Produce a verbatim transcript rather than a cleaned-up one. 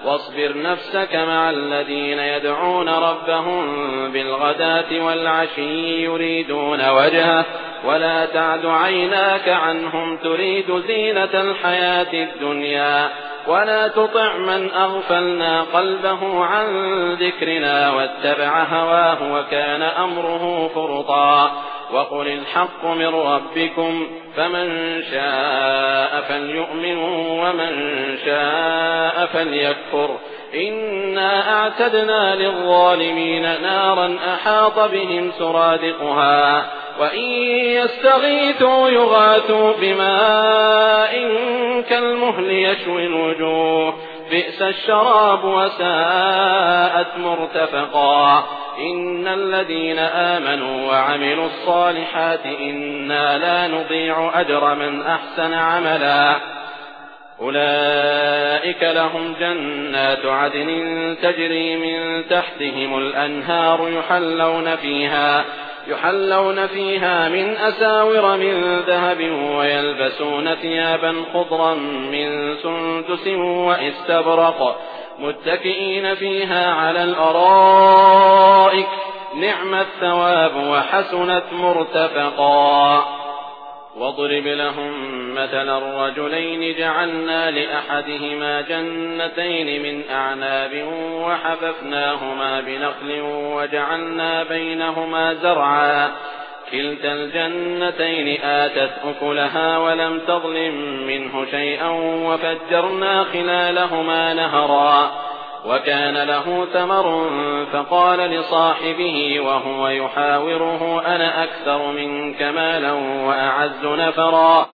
واصبر نفسك مع الذين يدعون ربهم بالغداة والعشي يريدون وجهه ولا تعد عيناك عنهم تريد زينة الحياة الدنيا ولا تطع من أغفلنا قلبه عن ذكرنا واتبع هواه وكان أمره فرطا وقل الحق من ربكم فمن شاء فليؤمن ومن شاء فليكفر إنا أعتدنا للظالمين نارا أحاط بهم سرادقها وإن يستغيثوا يغاثوا بماء كالمهل يشوي الوجوه بئس الشراب وساءت مرتفقا إن الذين آمنوا وعملوا الصالحات إنا لا نضيع أجر من أحسن عملا أولئك لهم جنات عدن تجري من تحتهم الأنهار يحلون فيها يحلون فيها من أساور من ذهب ويلبسون ثيابا خضرا من سندس وإستبرق متكئين فيها على الأرائك نعم الثواب وحسنت مرتفقا واضرب لهم مثلا الرجلين جعلنا لأحدهما جنتين من أعناب وحففناهما بنخل وجعلنا بينهما زرعا كلتا الجنتين آتت أكلها ولم تظلم منه شيئا وفجرنا خلالهما نهرا وكان له ثمر فقال لصاحبه وهو يحاوره أنا أكثر منك مالا وأعز نفرا